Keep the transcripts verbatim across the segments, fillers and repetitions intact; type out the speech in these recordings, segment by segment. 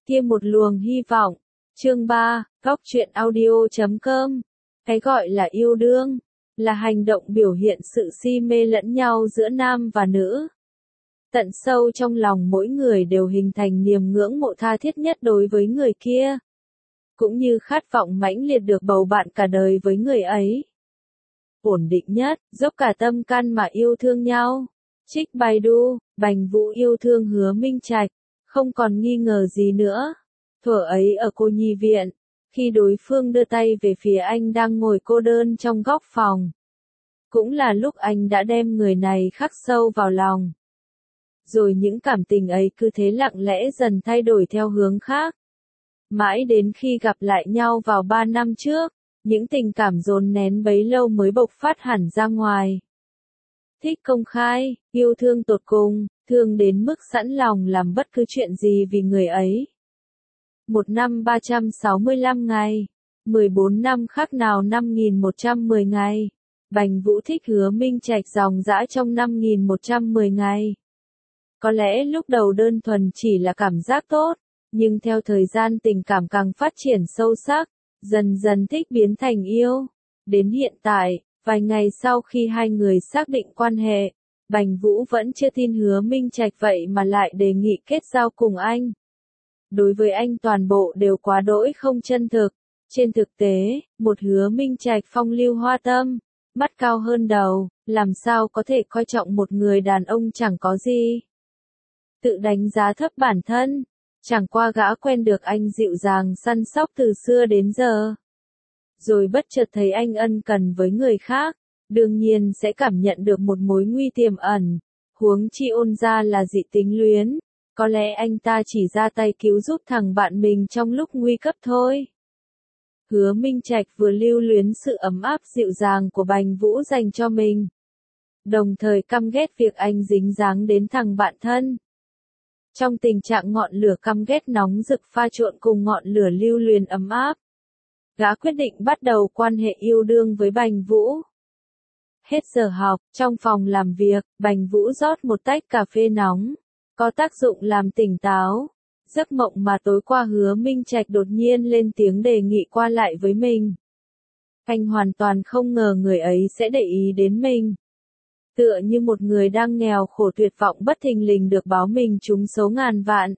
Kia một luồng hy vọng. Chương ba, góc truyện audio chấm com. Cái gọi là yêu đương, là hành động biểu hiện sự si mê lẫn nhau giữa nam và nữ. Tận sâu trong lòng mỗi người đều hình thành niềm ngưỡng mộ tha thiết nhất đối với người kia. Cũng như khát vọng mãnh liệt được bầu bạn cả đời với người ấy. Ổn định nhất, dốc cả tâm can mà yêu thương nhau. Trích Baidu, Bành Vũ yêu thương Hứa Minh Trạch, không còn nghi ngờ gì nữa. Thuở ấy ở cô nhi viện, khi đối phương đưa tay về phía anh đang ngồi cô đơn trong góc phòng. Cũng là lúc anh đã đem người này khắc sâu vào lòng. Rồi những cảm tình ấy cứ thế lặng lẽ dần thay đổi theo hướng khác. Mãi đến khi gặp lại nhau vào ba năm trước, những tình cảm dồn nén bấy lâu mới bộc phát hẳn ra ngoài. Thích công khai, yêu thương tột cùng, thương đến mức sẵn lòng làm bất cứ chuyện gì vì người ấy. Một năm ba trăm sáu mươi lăm ngày, mười bốn năm khác nào năm nghìn một trăm mười ngày. Bành Vũ thích Hứa Minh Trạch ròng rã trong năm nghìn một trăm mười ngày. Có lẽ lúc đầu đơn thuần chỉ là cảm giác tốt, nhưng theo thời gian tình cảm càng phát triển sâu sắc, dần dần thích biến thành yêu. Đến hiện tại, vài ngày sau khi hai người xác định quan hệ, Bành Vũ vẫn chưa tin Hứa Minh Trạch vậy mà lại đề nghị kết giao cùng anh. Đối với anh toàn bộ đều quá đỗi không chân thực. Trên thực tế, một Hứa Minh Trạch phong lưu hoa tâm, mắt cao hơn đầu, làm sao có thể coi trọng một người đàn ông chẳng có gì. Tự đánh giá thấp bản thân, chẳng qua gã quen được anh dịu dàng săn sóc từ xưa đến giờ. Rồi bất chợt thấy anh ân cần với người khác, đương nhiên sẽ cảm nhận được một mối nguy tiềm ẩn, huống chi ôn ra là dị tính luyến, có lẽ anh ta chỉ ra tay cứu giúp thằng bạn mình trong lúc nguy cấp thôi. Hứa Minh Trạch vừa lưu luyến sự ấm áp dịu dàng của Bành Vũ dành cho mình, đồng thời căm ghét việc anh dính dáng đến thằng bạn thân. Trong tình trạng ngọn lửa căm ghét nóng rực pha trộn cùng ngọn lửa lưu luyến ấm áp, gã quyết định bắt đầu quan hệ yêu đương với Bành Vũ. Hết giờ học, trong phòng làm việc, Bành Vũ rót một tách cà phê nóng, có tác dụng làm tỉnh táo. Giấc mộng mà tối qua Hứa Minh Trạch đột nhiên lên tiếng đề nghị qua lại với mình. Anh hoàn toàn không ngờ người ấy sẽ để ý đến mình. Tựa như một người đang nghèo khổ tuyệt vọng bất thình lình được báo mình trúng số ngàn vạn.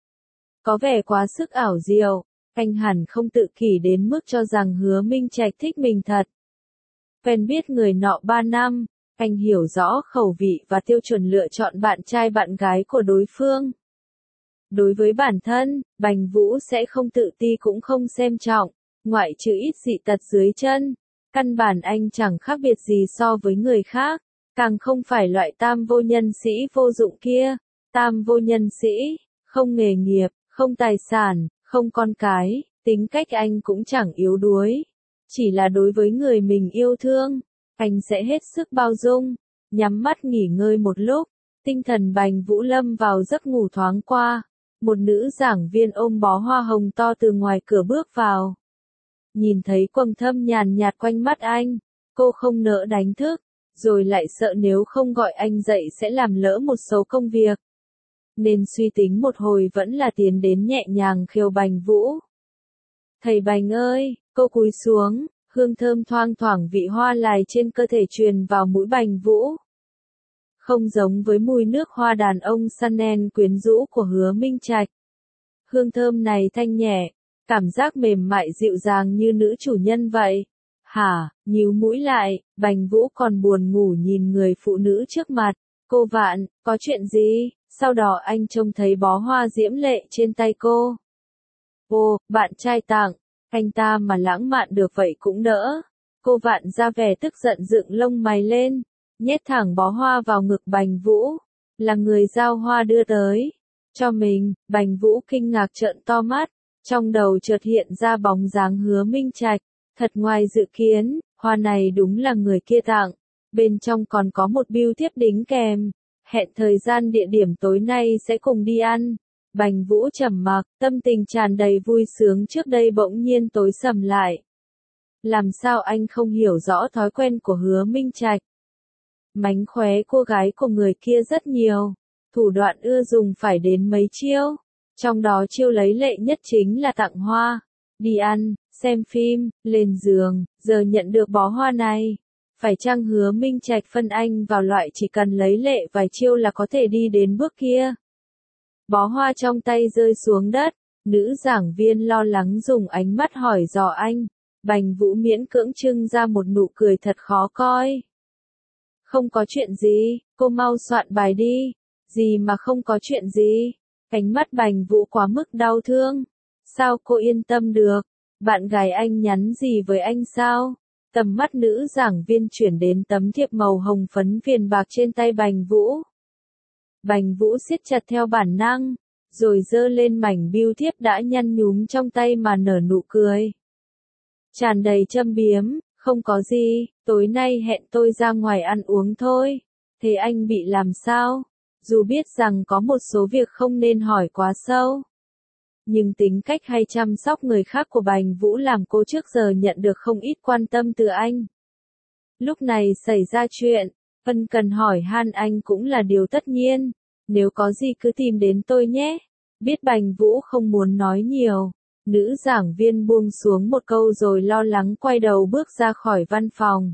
Có vẻ quá sức ảo diệu, anh hẳn không tự kỷ đến mức cho rằng Hứa Minh Trạch thích mình thật. Quen biết người nọ ba năm, anh hiểu rõ khẩu vị và tiêu chuẩn lựa chọn bạn trai bạn gái của đối phương. Đối với bản thân, Bành Vũ sẽ không tự ti cũng không xem trọng, ngoại trừ ít dị tật dưới chân. Căn bản anh chẳng khác biệt gì so với người khác, càng không phải loại tam vô nhân sĩ vô dụng kia. Tam vô nhân sĩ, không nghề nghiệp, không tài sản, không con cái, tính cách anh cũng chẳng yếu đuối. Chỉ là đối với người mình yêu thương, anh sẽ hết sức bao dung. Nhắm mắt nghỉ ngơi một lúc, tinh thần Bành Vũ lâm vào giấc ngủ thoáng qua. Một nữ giảng viên ôm bó hoa hồng to từ ngoài cửa bước vào. Nhìn thấy quầng thâm nhàn nhạt quanh mắt anh, cô không nỡ đánh thức, rồi lại sợ nếu không gọi anh dậy sẽ làm lỡ một số công việc. Nên suy tính một hồi vẫn là tiến đến nhẹ nhàng khiêu Bành Vũ. Thầy Bành ơi, cô cúi xuống, hương thơm thoang thoảng vị hoa lài trên cơ thể truyền vào mũi Bành Vũ. Không giống với mùi nước hoa đàn ông Chanel quyến rũ của Hứa Minh Trạch. Hương thơm này thanh nhẹ, cảm giác mềm mại dịu dàng như nữ chủ nhân vậy. Hả, nhíu mũi lại, Bành Vũ còn buồn ngủ nhìn người phụ nữ trước mặt. Cô Vạn, có chuyện gì? Sau đó anh trông thấy bó hoa diễm lệ trên tay cô. Ồ, bạn trai tặng, anh ta mà lãng mạn được vậy cũng đỡ. Cô Vạn ra vẻ tức giận dựng lông mày lên, nhét thẳng bó hoa vào ngực Bành Vũ. Là người giao hoa đưa tới cho mình. Bành Vũ kinh ngạc trợn to mắt, trong đầu chợt hiện ra bóng dáng Hứa Minh Trạch. Thật ngoài dự kiến, hoa này đúng là người kia tặng. Bên trong còn có một bưu thiếp đính kèm. Hẹn thời gian địa điểm tối nay sẽ cùng đi ăn. Bành Vũ trầm mặc, tâm tình tràn đầy vui sướng trước đây bỗng nhiên tối sầm lại. Làm sao anh không hiểu rõ thói quen của Hứa Minh Trạch? Mánh khóe cô gái của người kia rất nhiều, thủ đoạn ưa dùng phải đến mấy chiêu. Trong đó chiêu lấy lệ nhất chính là tặng hoa, đi ăn, xem phim, lên giường, giờ nhận được bó hoa này. Phải chăng Hứa Minh Trạch phân anh vào loại chỉ cần lấy lệ vài chiêu là có thể đi đến bước kia? Bó hoa trong tay rơi xuống đất, nữ giảng viên lo lắng dùng ánh mắt hỏi dò anh. Bành Vũ miễn cưỡng trưng ra một nụ cười thật khó coi. Không có chuyện gì, cô mau soạn bài đi. Gì mà không có chuyện gì? Ánh mắt Bành Vũ quá mức đau thương. Sao cô yên tâm được? Bạn gái anh nhắn gì với anh sao? Tầm mắt nữ giảng viên chuyển đến tấm thiệp màu hồng phấn viền bạc trên tay Bành Vũ. Bành Vũ siết chặt theo bản năng, rồi giơ lên mảnh bưu thiếp đã nhăn nhúm trong tay mà nở nụ cười. Tràn đầy châm biếm, không có gì, tối nay hẹn tôi ra ngoài ăn uống thôi. Thế anh bị làm sao? Dù biết rằng có một số việc không nên hỏi quá sâu. Nhưng tính cách hay chăm sóc người khác của Bành Vũ làm cô trước giờ nhận được không ít quan tâm từ anh. Lúc này xảy ra chuyện, ân cần hỏi han anh cũng là điều tất nhiên. Nếu có gì cứ tìm đến tôi nhé. Biết Bành Vũ không muốn nói nhiều. Nữ giảng viên buông xuống một câu rồi lo lắng quay đầu bước ra khỏi văn phòng.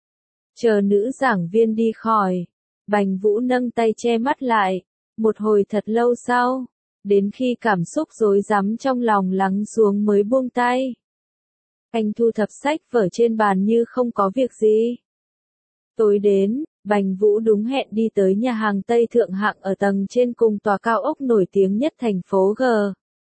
Chờ nữ giảng viên đi khỏi, Bành Vũ nâng tay che mắt lại. Một hồi thật lâu sau, đến khi cảm xúc rối rắm trong lòng lắng xuống mới buông tay. Anh thu thập sách vở trên bàn như không có việc gì. Tối đến, Bành Vũ đúng hẹn đi tới nhà hàng Tây Thượng hạng ở tầng trên cùng tòa cao ốc nổi tiếng nhất thành phố G.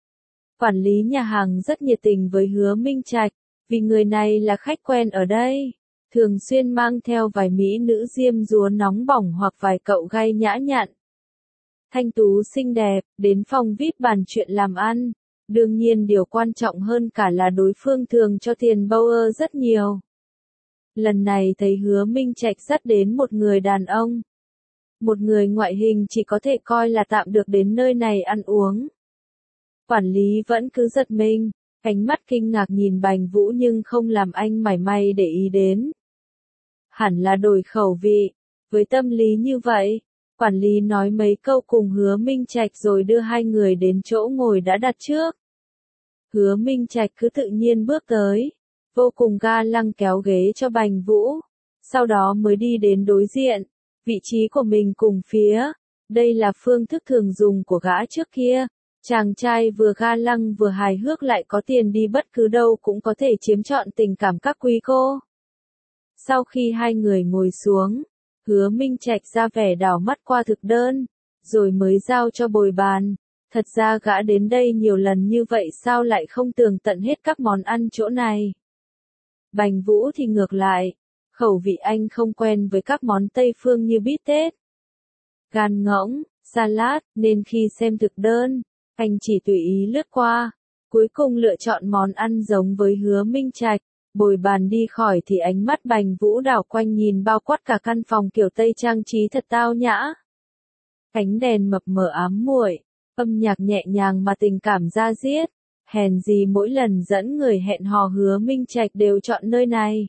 Quản lý nhà hàng rất nhiệt tình với Hứa Minh Trạch, vì người này là khách quen ở đây, thường xuyên mang theo vài mỹ nữ diêm dúa nóng bỏng hoặc vài cậu gay nhã nhặn. Thanh tú xinh đẹp, đến phòng vi ai pi bàn chuyện làm ăn. Đương nhiên điều quan trọng hơn cả là đối phương thường cho tiền Bauer rất nhiều. Lần này thấy Hứa Minh Trạch dắt đến một người đàn ông. Một người ngoại hình chỉ có thể coi là tạm được đến nơi này ăn uống. Quản lý vẫn cứ giật mình, ánh mắt kinh ngạc nhìn Bành Vũ nhưng không làm anh mảy may để ý đến. Hẳn là đổi khẩu vị, với tâm lý như vậy, quản lý nói mấy câu cùng Hứa Minh Trạch rồi đưa hai người đến chỗ ngồi đã đặt trước. Hứa Minh Trạch cứ tự nhiên bước tới, vô cùng ga lăng kéo ghế cho Bành Vũ, sau đó mới đi đến đối diện, vị trí của mình cùng phía. Đây là phương thức thường dùng của gã trước kia. Chàng trai vừa ga lăng vừa hài hước lại có tiền đi bất cứ đâu cũng có thể chiếm trọn tình cảm các quý cô. Sau khi hai người ngồi xuống, Hứa Minh Trạch ra vẻ đảo mắt qua thực đơn, rồi mới giao cho bồi bàn. Thật ra gã đến đây nhiều lần như vậy sao lại không tường tận hết các món ăn chỗ này. Bành Vũ thì ngược lại, khẩu vị anh không quen với các món Tây phương như bít tết, gan ngỗng, salad, nên khi xem thực đơn, anh chỉ tùy ý lướt qua, cuối cùng lựa chọn món ăn giống với Hứa Minh Trạch. Bồi bàn đi khỏi thì ánh mắt Bành Vũ đảo quanh nhìn bao quát cả căn phòng kiểu Tây trang trí thật tao nhã. Ánh đèn mập mờ ám muội, âm nhạc nhẹ nhàng mà tình cảm da diết. Hèn gì mỗi lần dẫn người hẹn hò Hứa Minh Trạch đều chọn nơi này.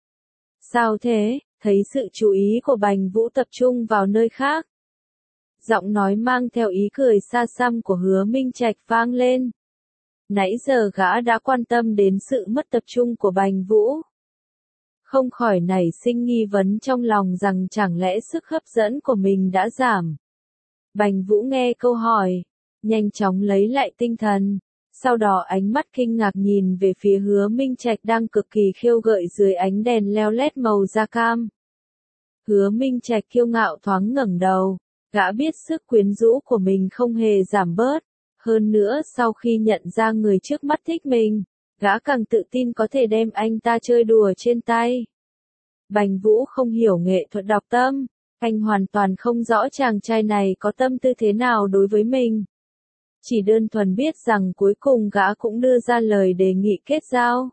Sao thế? Thấy sự chú ý của Bành Vũ tập trung vào nơi khác. Giọng nói mang theo ý cười xa xăm của Hứa Minh Trạch vang lên. Nãy giờ gã đã quan tâm đến sự mất tập trung của Bành Vũ. Không khỏi nảy sinh nghi vấn trong lòng rằng chẳng lẽ sức hấp dẫn của mình đã giảm. Bành Vũ nghe câu hỏi, nhanh chóng lấy lại tinh thần. Sau đó ánh mắt kinh ngạc nhìn về phía Hứa Minh Trạch đang cực kỳ khiêu gợi dưới ánh đèn leo lét màu da cam. Hứa Minh Trạch kiêu ngạo thoáng ngẩng đầu, gã biết sức quyến rũ của mình không hề giảm bớt. Hơn nữa sau khi nhận ra người trước mắt thích mình, gã càng tự tin có thể đem anh ta chơi đùa trên tay. Bành Vũ không hiểu nghệ thuật đọc tâm, anh hoàn toàn không rõ chàng trai này có tâm tư thế nào đối với mình. Chỉ đơn thuần biết rằng cuối cùng gã cũng đưa ra lời đề nghị kết giao.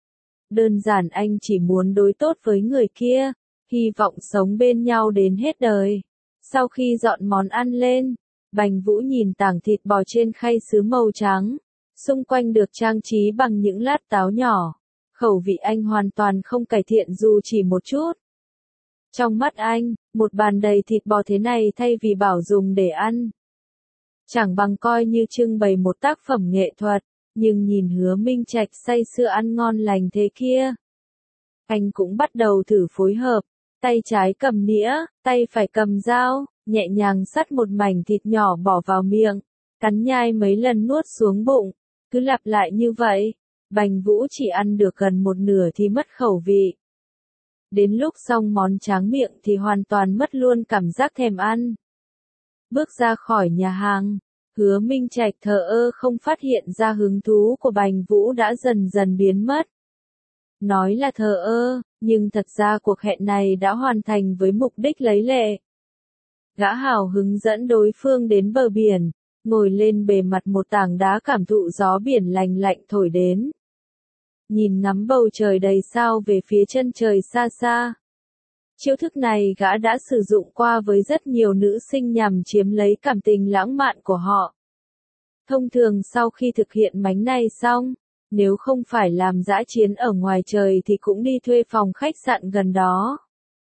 Đơn giản anh chỉ muốn đối tốt với người kia, hy vọng sống bên nhau đến hết đời. Sau khi dọn món ăn lên, Bành Vũ nhìn tảng thịt bò trên khay sứ màu trắng, xung quanh được trang trí bằng những lát táo nhỏ. Khẩu vị anh hoàn toàn không cải thiện dù chỉ một chút. Trong mắt anh, một bàn đầy thịt bò thế này thay vì bảo dùng để ăn. Chẳng bằng coi như trưng bày một tác phẩm nghệ thuật, nhưng nhìn Hứa Minh Trạch say sưa ăn ngon lành thế kia. Anh cũng bắt đầu thử phối hợp, tay trái cầm nĩa, tay phải cầm dao, nhẹ nhàng xắt một mảnh thịt nhỏ bỏ vào miệng, cắn nhai mấy lần nuốt xuống bụng, cứ lặp lại như vậy. Bành Vũ chỉ ăn được gần một nửa thì mất khẩu vị. Đến lúc xong món tráng miệng thì hoàn toàn mất luôn cảm giác thèm ăn. Bước ra khỏi nhà hàng, Hứa Minh Trạch thờ ơ không phát hiện ra hứng thú của Bành Vũ đã dần dần biến mất. Nói là thờ ơ, nhưng thật ra cuộc hẹn này đã hoàn thành với mục đích lấy lệ. Gã hào hứng dẫn đối phương đến bờ biển, ngồi lên bề mặt một tảng đá cảm thụ gió biển lành lạnh thổi đến. Nhìn ngắm bầu trời đầy sao về phía chân trời xa xa. Chiêu thức này gã đã sử dụng qua với rất nhiều nữ sinh nhằm chiếm lấy cảm tình lãng mạn của họ. Thông thường sau khi thực hiện mánh này xong, nếu không phải làm dã chiến ở ngoài trời thì cũng đi thuê phòng khách sạn gần đó.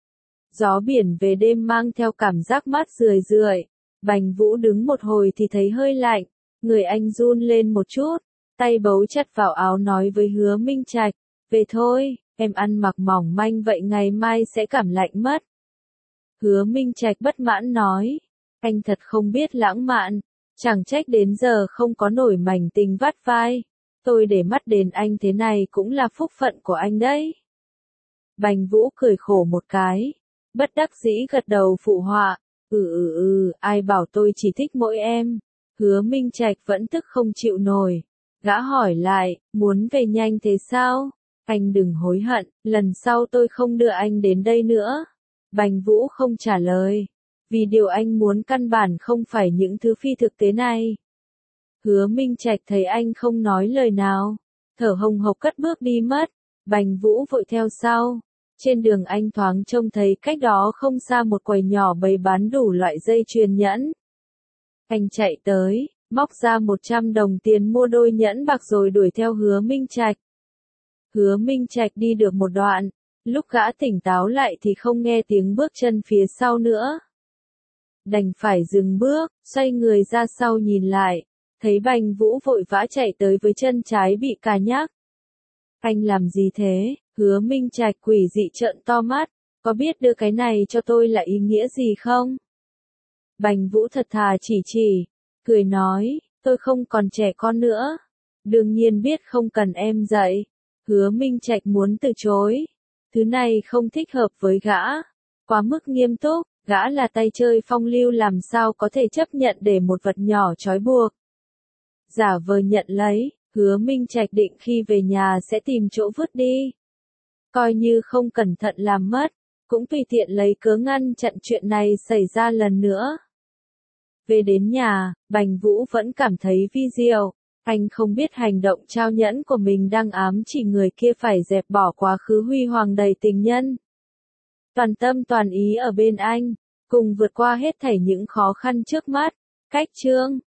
Gió biển về đêm mang theo cảm giác mát rười rượi. Bành Vũ đứng một hồi thì thấy hơi lạnh, người anh run lên một chút, tay bấu chặt vào áo nói với Hứa Minh Trạch, về thôi, em ăn mặc mỏng manh vậy ngày mai sẽ cảm lạnh mất. Hứa Minh Trạch bất mãn nói, anh thật không biết lãng mạn, chẳng trách đến giờ không có nổi mảnh tình vắt vai, tôi để mắt đến anh thế này cũng là phúc phận của anh đấy. Bành Vũ cười khổ một cái, bất đắc dĩ gật đầu phụ họa. Ừ ừ ừ, ai bảo tôi chỉ thích mỗi em. Hứa Minh Trạch vẫn tức không chịu nổi. Gã hỏi lại, muốn về nhanh thế sao? Anh đừng hối hận, lần sau tôi không đưa anh đến đây nữa. Bành Vũ không trả lời. Vì điều anh muốn căn bản không phải những thứ phi thực tế này. Hứa Minh Trạch thấy anh không nói lời nào, thở hồng hộc cất bước đi mất. Bành Vũ vội theo sau. Trên đường anh thoáng trông thấy cách đó không xa một quầy nhỏ bày bán đủ loại dây chuyền nhẫn. Anh chạy tới, móc ra một trăm đồng tiền mua đôi nhẫn bạc rồi đuổi theo Hứa Minh Trạch. Hứa Minh Trạch đi được một đoạn, lúc gã tỉnh táo lại thì không nghe tiếng bước chân phía sau nữa. Đành phải dừng bước, xoay người ra sau nhìn lại, thấy Bành Vũ vội vã chạy tới với chân trái bị cà nhắc. Anh làm gì thế? Hứa Minh Trạch quỷ dị trợn to mắt, có biết đưa cái này cho tôi là ý nghĩa gì không? Bành Vũ thật thà chỉ chỉ, cười nói, tôi không còn trẻ con nữa. Đương nhiên biết không cần em dạy. Hứa Minh Trạch muốn từ chối. Thứ này không thích hợp với gã. Quá mức nghiêm túc, gã là tay chơi phong lưu làm sao có thể chấp nhận để một vật nhỏ trói buộc. Giả vờ nhận lấy, Hứa Minh Trạch định khi về nhà sẽ tìm chỗ vứt đi. Coi như không cẩn thận làm mất, cũng tùy tiện lấy cớ ngăn chặn chuyện này xảy ra lần nữa. Về đến nhà, Bành Vũ vẫn cảm thấy vi diệu, anh không biết hành động trao nhẫn của mình đang ám chỉ người kia phải dẹp bỏ quá khứ huy hoàng đầy tình nhân. Toàn tâm toàn ý ở bên anh, cùng vượt qua hết thảy những khó khăn trước mắt. Cách chương